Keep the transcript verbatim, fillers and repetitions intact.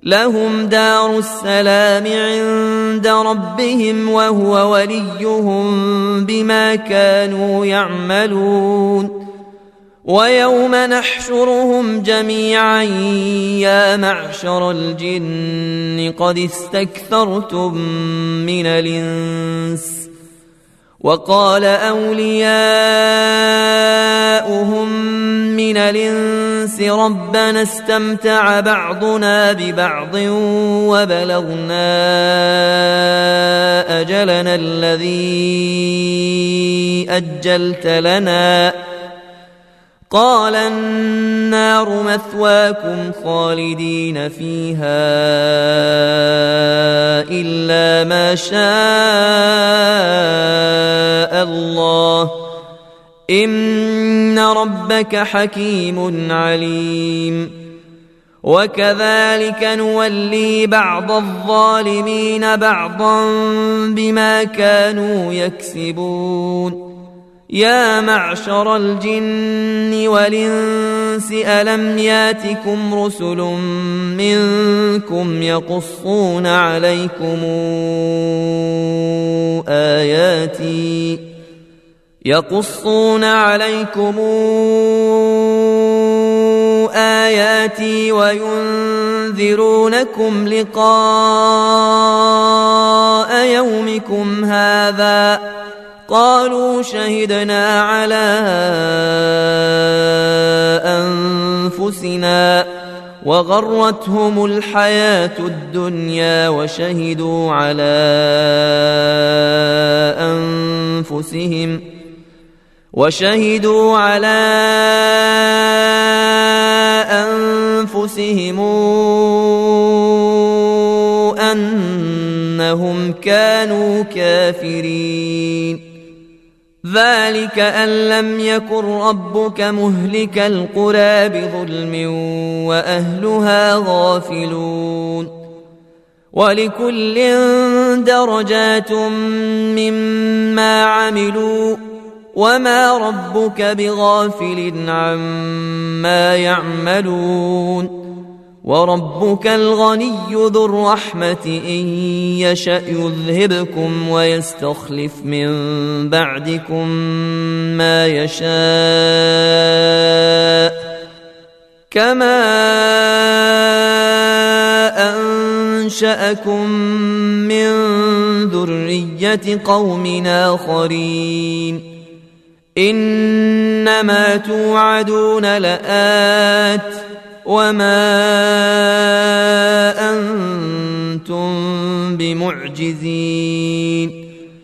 لهم دار السلام عند ربهم وهو وليهم بما كانوا يعملون ويوم نحشرهم جميعا يا معشر الجن قد استكثرتم من الإنس وقال أولياؤهم من الإنس ربنا استمتع بعضنا ببعض وبلغنا أجلنا الذي أجلت لنا قال النار مثواكم خالدين فيها إلا ما شاء الله إن ربك حكيم عليم وكذلك نولي بعض الظالمين بعضا بما كانوا يكسبون يا معشر الجن والإنس ألم ياتكم رسل منكم يقصون عليكم آياتي يقصون عليكم آياتي وينذرونكم لقاء يومكم هذا قالوا شهدنا على أنفسنا وغرتهم الحياة الدنيا وشهدوا على أنفسهم وشهدوا على أنفسهم أنهم كانوا كافرين ذلك أن لم يكن ربك مهلك القرى بظلم وأهلها غافلون ولكل درجات مما عملوا وما ربك بغافل عما يعملون وربك الغني ذو الرحمة إن يشأ يذهبكم ويستخلف من بعدكم ما يشاء كما أنشأكم من ذرية قوم آخرين إنما توعدون لآت وما أنتم بمعجزين